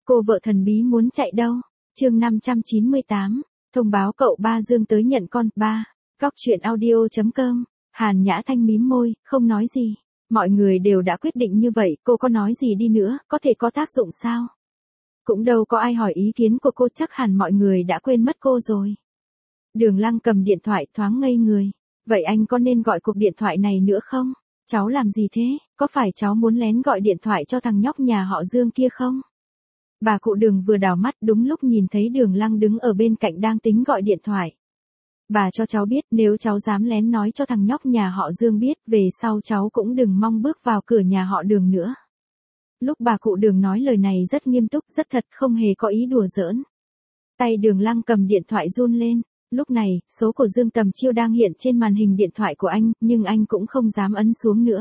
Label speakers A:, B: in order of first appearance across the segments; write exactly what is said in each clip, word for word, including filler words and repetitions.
A: Cô vợ thần bí muốn chạy đâu? Chương năm trăm chín mươi tám, thông báo cậu ba Dương tới nhận con. Ba, Cóc truyện audio chấm com. Hàn Nhã Thanh mím môi, không nói gì. Mọi người đều đã quyết định như vậy, cô có nói gì đi nữa, có thể có tác dụng sao? Cũng đâu có ai hỏi ý kiến của cô, chắc hẳn mọi người đã quên mất cô rồi. Đường Lăng cầm điện thoại thoáng ngây người. Vậy anh có nên gọi cuộc điện thoại này nữa không? Cháu làm gì thế? Có phải cháu muốn lén gọi điện thoại cho thằng nhóc nhà họ Dương kia không? Bà cụ Đường vừa đảo mắt đúng lúc nhìn thấy Đường Lăng đứng ở bên cạnh đang tính gọi điện thoại. Bà cho cháu biết nếu cháu dám lén nói cho thằng nhóc nhà họ Dương biết, về sau cháu cũng đừng mong bước vào cửa nhà họ Đường nữa. Lúc bà cụ Đường nói lời này rất nghiêm túc, rất thật, không hề có ý đùa giỡn. Tay Đường Lăng cầm điện thoại run lên. Lúc này, số của Dương Tầm Chiêu đang hiện trên màn hình điện thoại của anh, nhưng anh cũng không dám ấn xuống nữa.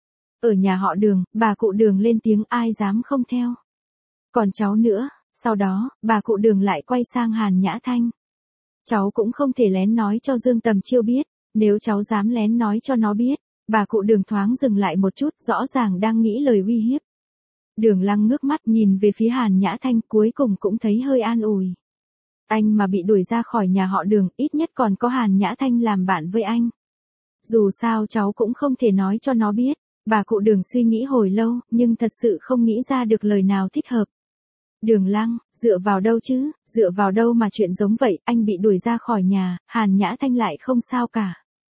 A: Ở nhà họ Đường, bà cụ Đường lên tiếng, ai dám không theo. Còn cháu nữa. Sau đó, bà cụ Đường lại quay sang Hàn Nhã Thanh. Cháu cũng không thể lén nói cho Dương Tầm Chiêu biết, nếu cháu dám lén nói cho nó biết. Bà cụ Đường thoáng dừng lại một chút, rõ ràng đang nghĩ lời uy hiếp. Đường Lăng ngước mắt nhìn về phía Hàn Nhã Thanh, cuối cùng cũng thấy hơi an ủi. Anh mà bị đuổi ra khỏi nhà họ Đường, ít nhất còn có Hàn Nhã Thanh làm bạn với anh. Dù sao cháu cũng không thể nói cho nó biết. Bà cụ Đường suy nghĩ hồi lâu, nhưng thật sự không nghĩ ra được lời nào thích hợp. Đường Lăng, dựa vào đâu chứ, dựa vào đâu mà chuyện giống vậy, anh bị đuổi ra khỏi nhà, Hàn Nhã Thanh lại không sao cả.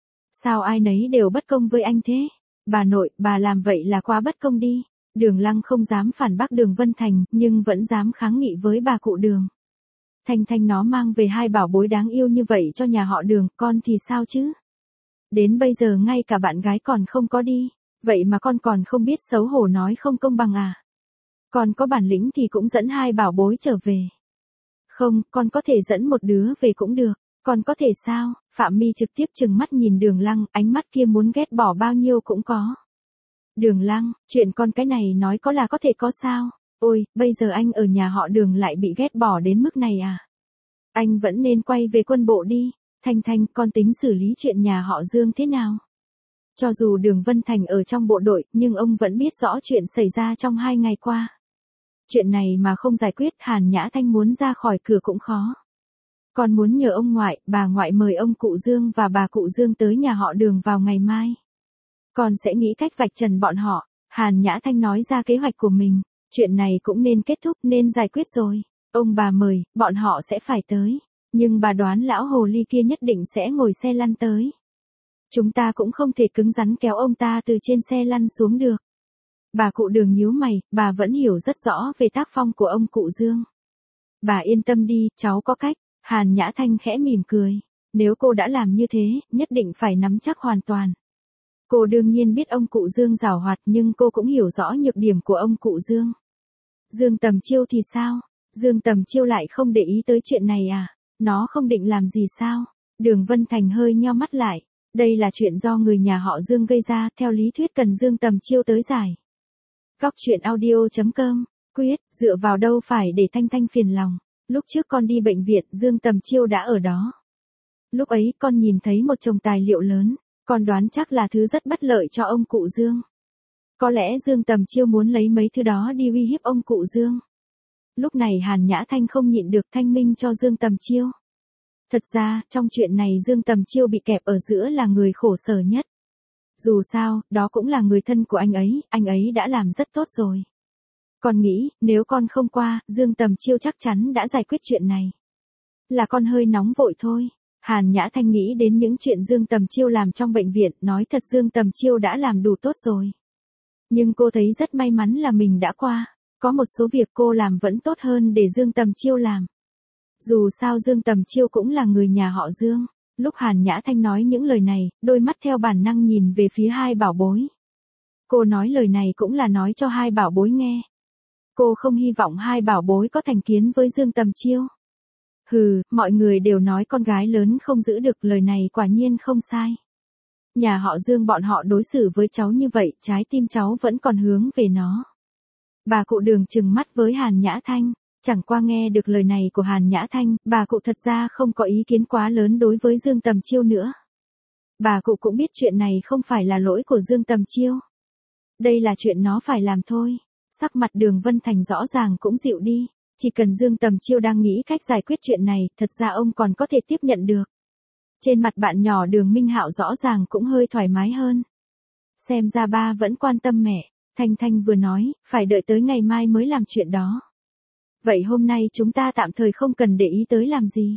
A: Sao ai nấy đều bất công với anh thế? Bà nội, bà làm vậy là quá bất công đi. Đường Lăng không dám phản bác Đường Vân Thành, nhưng vẫn dám kháng nghị với bà cụ Đường. Thanh Thanh nó mang về hai bảo bối đáng yêu như vậy cho nhà họ Đường, con thì sao chứ? Đến bây giờ ngay cả bạn gái còn không có đi, vậy mà con còn không biết xấu hổ nói không công bằng à? Con có bản lĩnh thì cũng dẫn hai bảo bối trở về. Không, con có thể dẫn một đứa về cũng được, con có thể sao? Phạm My trực tiếp trừng mắt nhìn Đường Lăng, ánh mắt kia muốn ghét bỏ bao nhiêu cũng có. Đường Lăng, chuyện con cái này nói có là có thể có sao? Ôi, bây giờ anh ở nhà họ Đường lại bị ghét bỏ đến mức này à? Anh vẫn nên quay về quân bộ đi. Thanh Thanh, con tính xử lý chuyện nhà họ Dương thế nào? Cho dù Đường Vân Thành ở trong bộ đội, nhưng ông vẫn biết rõ chuyện xảy ra trong hai ngày qua. Chuyện này mà không giải quyết, Hàn Nhã Thanh muốn ra khỏi cửa cũng khó. Con muốn nhờ ông ngoại, bà ngoại mời ông cụ Dương và bà cụ Dương tới nhà họ Đường vào ngày mai. Con sẽ nghĩ cách vạch trần bọn họ. Hàn Nhã Thanh nói ra kế hoạch của mình. Chuyện này cũng nên kết thúc, nên giải quyết rồi. Ông bà mời, bọn họ sẽ phải tới. Nhưng bà đoán lão hồ ly kia nhất định sẽ ngồi xe lăn tới. Chúng ta cũng không thể cứng rắn kéo ông ta từ trên xe lăn xuống được. Bà cụ Đường nhíu mày, bà vẫn hiểu rất rõ về tác phong của ông cụ Dương. Bà yên tâm đi, cháu có cách. Hàn Nhã Thanh khẽ mỉm cười. Nếu cô đã làm như thế, nhất định phải nắm chắc hoàn toàn. Cô đương nhiên biết ông cụ Dương giàu hoạt, nhưng cô cũng hiểu rõ nhược điểm của ông cụ Dương. Dương Tầm Chiêu thì sao? Dương Tầm Chiêu lại không để ý tới chuyện này à? Nó không định làm gì sao? Đường Vân Thành hơi nheo mắt lại. Đây là chuyện do người nhà họ Dương gây ra, theo lý thuyết cần Dương Tầm Chiêu tới giải. Cóc truyện audio chấm com. Quyết, dựa vào đâu phải để Thanh Thanh phiền lòng. Lúc trước con đi bệnh viện, Dương Tầm Chiêu đã ở đó. Lúc ấy con nhìn thấy một chồng tài liệu lớn. Con đoán chắc là thứ rất bất lợi cho ông cụ Dương. Có lẽ Dương Tầm Chiêu muốn lấy mấy thứ đó đi uy hiếp ông cụ Dương. Lúc này Hàn Nhã Thanh không nhịn được thanh minh cho Dương Tầm Chiêu. Thật ra, trong chuyện này Dương Tầm Chiêu bị kẹp ở giữa là người khổ sở nhất. Dù sao, đó cũng là người thân của anh ấy, anh ấy đã làm rất tốt rồi. Con nghĩ, nếu con không qua, Dương Tầm Chiêu chắc chắn đã giải quyết chuyện này. Là con hơi nóng vội thôi. Hàn Nhã Thanh nghĩ đến những chuyện Dương Tầm Chiêu làm trong bệnh viện, nói thật Dương Tầm Chiêu đã làm đủ tốt rồi. Nhưng cô thấy rất may mắn là mình đã qua, có một số việc cô làm vẫn tốt hơn để Dương Tầm Chiêu làm. Dù sao Dương Tầm Chiêu cũng là người nhà họ Dương. Lúc Hàn Nhã Thanh nói những lời này, đôi mắt theo bản năng nhìn về phía hai bảo bối. Cô nói lời này cũng là nói cho hai bảo bối nghe. Cô không hy vọng hai bảo bối có thành kiến với Dương Tầm Chiêu. Hừ, mọi người đều nói con gái lớn không giữ được, lời này quả nhiên không sai. Nhà họ Dương bọn họ đối xử với cháu như vậy, trái tim cháu vẫn còn hướng về nó. Bà cụ Đường trừng mắt với Hàn Nhã Thanh, chẳng qua nghe được lời này của Hàn Nhã Thanh, bà cụ thật ra không có ý kiến quá lớn đối với Dương Tầm Chiêu nữa. Bà cụ cũng biết chuyện này không phải là lỗi của Dương Tầm Chiêu. Đây là chuyện nó phải làm thôi. Sắc mặt Đường Vân Thành rõ ràng cũng dịu đi. Chỉ cần Dương Tầm Chiêu đang nghĩ cách giải quyết chuyện này, thật ra ông còn có thể tiếp nhận được. Trên mặt bạn nhỏ Đường Minh Hạo rõ ràng cũng hơi thoải mái hơn. Xem ra ba vẫn quan tâm mẹ, Thanh Thanh vừa nói, phải đợi tới ngày mai mới làm chuyện đó. Vậy hôm nay chúng ta tạm thời không cần để ý tới làm gì.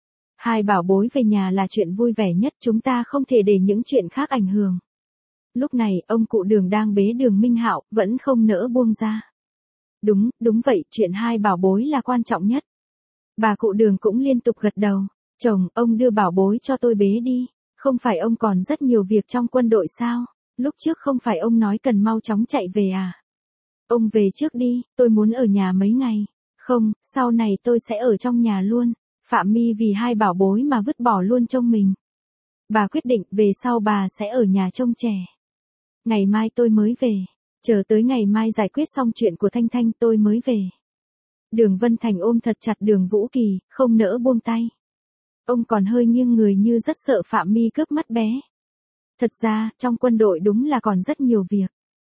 A: Hai bảo bối về nhà là chuyện vui vẻ nhất, chúng ta không thể để những chuyện khác ảnh hưởng. Lúc này, ông cụ Đường đang bế Đường Minh Hạo, vẫn không nỡ buông ra. Đúng, đúng vậy, chuyện hai bảo bối là quan trọng nhất. Bà cụ Đường cũng liên tục gật đầu. Chồng, ông đưa bảo bối cho tôi bế đi. Không phải ông còn rất nhiều việc trong quân đội sao? Lúc trước không phải ông nói cần mau chóng chạy về à? Ông về trước đi, tôi muốn ở nhà mấy ngày. Không, sau này tôi sẽ ở trong nhà luôn. Phạm My vì hai bảo bối mà vứt bỏ luôn trông mình. Bà quyết định về sau bà sẽ ở nhà trông trẻ. Ngày mai tôi mới về. Chờ tới ngày mai giải quyết xong chuyện của Thanh Thanh tôi mới về. Đường Vân Thành ôm thật chặt Đường Vũ Kỳ, không nỡ buông tay. Ông còn hơi nghiêng người như rất sợ Phạm My cướp mắt bé. Thật ra, trong quân đội đúng là còn rất nhiều việc.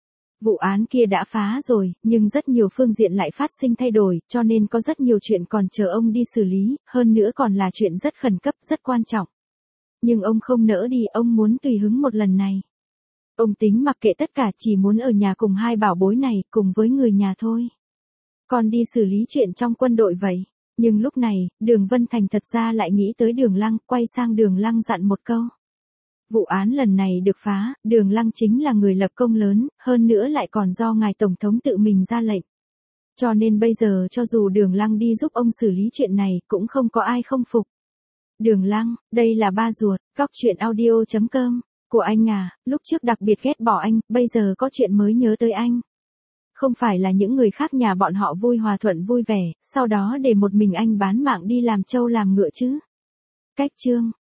A: Vụ án kia đã phá rồi, nhưng rất nhiều phương diện lại phát sinh thay đổi, cho nên có rất nhiều chuyện còn chờ ông đi xử lý, hơn nữa còn là chuyện rất khẩn cấp, rất quan trọng. Nhưng ông không nỡ đi, ông muốn tùy hứng một lần này. Ông tính mặc kệ tất cả, chỉ muốn ở nhà cùng hai bảo bối này, cùng với người nhà thôi. Còn đi xử lý chuyện trong quân đội vậy. Nhưng lúc này, Đường Vân Thành thật ra lại nghĩ tới Đường Lăng, quay sang Đường Lăng dặn một câu. Vụ án lần này được phá, Đường Lăng chính là người lập công lớn, hơn nữa lại còn do ngài Tổng thống tự mình ra lệnh. Cho nên bây giờ cho dù Đường Lăng đi giúp ông xử lý chuyện này, cũng không có ai không phục. Đường Lăng, đây là ba ruột, góc truyện audio chấm com. Của anh à, lúc trước đặc biệt ghét bỏ anh, bây giờ có chuyện mới nhớ tới anh. Không phải là những người khác nhà bọn họ vui hòa thuận vui vẻ, sau đó để một mình anh bán mạng đi làm trâu làm ngựa chứ. Cách chương.